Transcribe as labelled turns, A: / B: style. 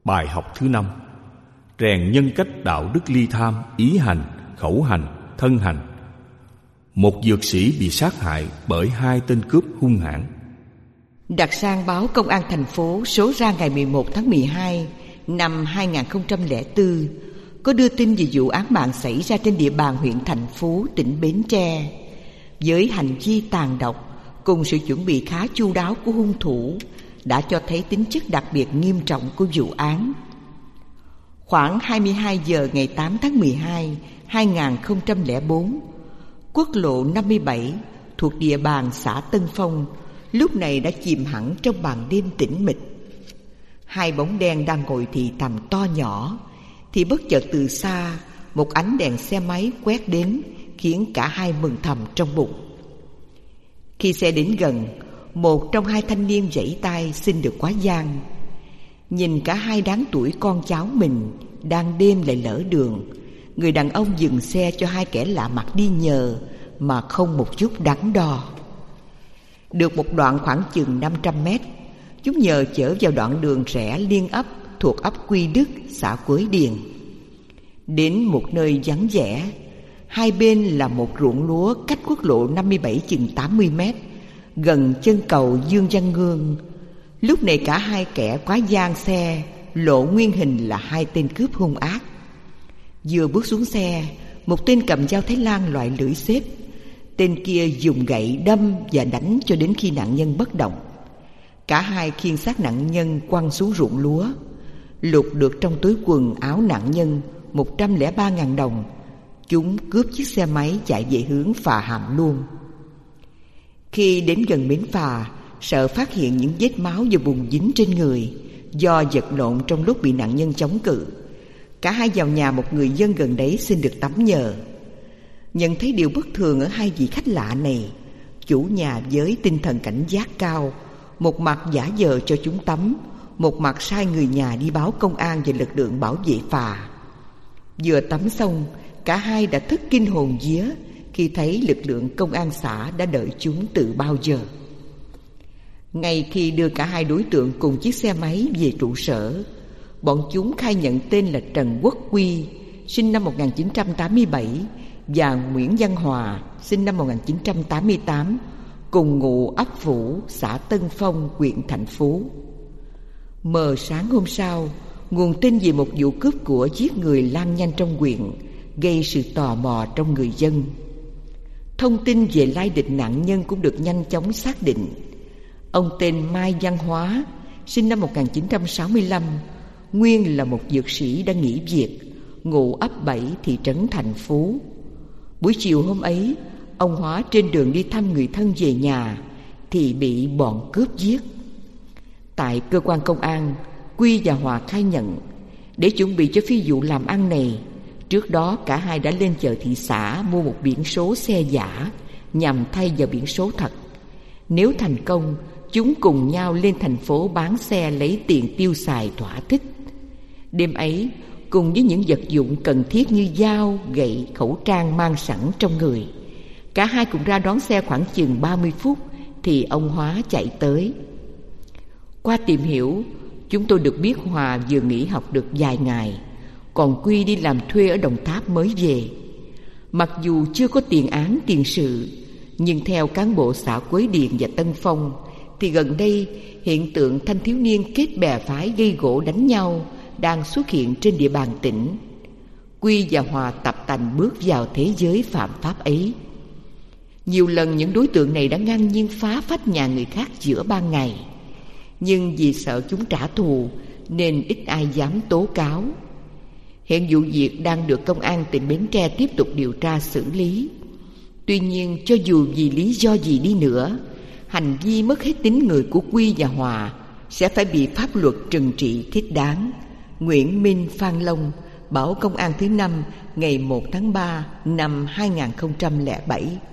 A: Bài học thứ 5: rèn nhân cách đạo đức ly tham, ý hành, khẩu hành, thân hành. Một dược sĩ bị sát hại bởi 2 tên cướp hung hãn.
B: Đặc sang báo Công an thành phố số ra ngày 11 tháng 12 năm 2004 có đưa tin về vụ án mạng xảy ra trên địa bàn huyện Thạnh Phú, tỉnh Bến Tre. Với hành vi tàn độc cùng sự chuẩn bị khá chu đáo của hung thủ đã cho thấy tính chất đặc biệt nghiêm trọng của vụ án. Khoảng 22 giờ ngày 8 tháng 12, 2004, quốc lộ 57 thuộc địa bàn xã Tân Phong lúc này đã chìm hẳn trong màn đêm tĩnh mịch. 2 bóng đen đang ngồi thì thầm to nhỏ, thì bất chợt từ xa một ánh đèn xe máy quét đến, khiến cả hai mừng thầm trong bụng. Khi xe đến gần, một trong 2 thanh niên vẫy tay xin được quá giang. Nhìn cả 2 đáng tuổi con cháu mình đang đêm lại lỡ đường, người đàn ông dừng xe cho 2 kẻ lạ mặt đi nhờ mà không một chút đắn đo. Được một đoạn khoảng chừng 500 mét, chúng nhờ chở vào đoạn đường rẽ liên ấp thuộc ấp Quy Đức, xã Quới Điền. Đến một nơi vắng vẻ, 2 bên là một ruộng lúa cách quốc lộ 57 chừng 80 mét, gần chân cầu Dương Văn Ngương. Lúc này cả 2 kẻ quá giang xe lộ nguyên hình là 2 tên cướp hung ác. Vừa bước xuống xe, một tên cầm dao Thái Lan loại lưỡi xếp, tên kia dùng gậy đâm và đánh cho đến khi nạn nhân bất động. Cả 2 khiêng xác nạn nhân quăng xuống ruộng lúa. Lục được trong túi quần áo nạn nhân 103.000 đồng. Chúng cướp chiếc xe máy chạy về hướng phà Hàm Luông. Khi đến gần bến phà, sợ phát hiện những vết máu và bùn dính trên người do vật lộn trong lúc bị nạn nhân chống cự, cả 2 vào nhà một người dân gần đấy xin được tắm nhờ. Nhận thấy điều bất thường ở 2 vị khách lạ này, chủ nhà với tinh thần cảnh giác cao, một mặt giả vờ cho chúng tắm, một mặt sai người nhà đi báo công an và lực lượng bảo vệ phà. Vừa tắm xong, cả 2 đã thất kinh hồn vía khi thấy lực lượng công an xã đã đợi chúng từ bao giờ. Ngay khi đưa cả 2 đối tượng cùng chiếc xe máy về trụ sở, bọn chúng khai nhận tên là Trần Quốc Quy, sinh năm 1987, và Nguyễn Văn Hòa, sinh năm 1988, cùng ngụ ấp Vũ, xã Tân Phong, huyện Thạnh Phú. Mờ sáng hôm sau, nguồn tin về một vụ cướp của giết người lan nhanh trong huyện, gây sự tò mò trong người dân. Thông tin về lai lịch nạn nhân cũng được nhanh chóng xác định. Ông tên Mai Văn Hóa, sinh năm 1965, nguyên là một dược sĩ đang nghỉ việc, ngụ ấp 7, thị trấn Thạnh Phú. Buổi chiều hôm ấy, ông Hóa trên đường đi thăm người thân về nhà thì bị bọn cướp giết. Tại cơ quan công an, Quy và Hòa khai nhận để chuẩn bị cho phi vụ làm ăn này, trước đó cả 2 đã lên chợ thị xã mua một biển số xe giả nhằm thay vào biển số thật. Nếu thành công, chúng cùng nhau lên thành phố bán xe lấy tiền tiêu xài thỏa thích. Đêm ấy, cùng với những vật dụng cần thiết như dao, gậy, khẩu trang mang sẵn trong người, cả 2 cùng ra đón xe khoảng chừng 30 phút thì ông Hóa chạy tới. Qua tìm hiểu, chúng tôi được biết Hòa vừa nghỉ học được vài ngày, còn Quy đi làm thuê ở Đồng Tháp mới về. Mặc dù chưa có tiền án tiền sự, nhưng theo cán bộ xã Quới Điền và Tân Phong thì gần đây hiện tượng thanh thiếu niên kết bè phái gây gổ đánh nhau đang xuất hiện trên địa bàn tỉnh. Quy và Hòa tập tành bước vào thế giới phạm pháp ấy. Nhiều lần những đối tượng này đã ngang nhiên phá phách nhà người khác giữa ban ngày, nhưng vì sợ chúng trả thù nên ít ai dám tố cáo. Hiện vụ việc đang được công an tỉnh Bến Tre tiếp tục điều tra xử lý. Tuy nhiên, cho dù vì lý do gì đi nữa, hành vi mất hết tính người của Quy và Hòa sẽ phải bị pháp luật trừng trị thích đáng. Nguyễn Minh Phan Long, Báo Công an thứ 5, ngày 1 tháng 3 năm 2007.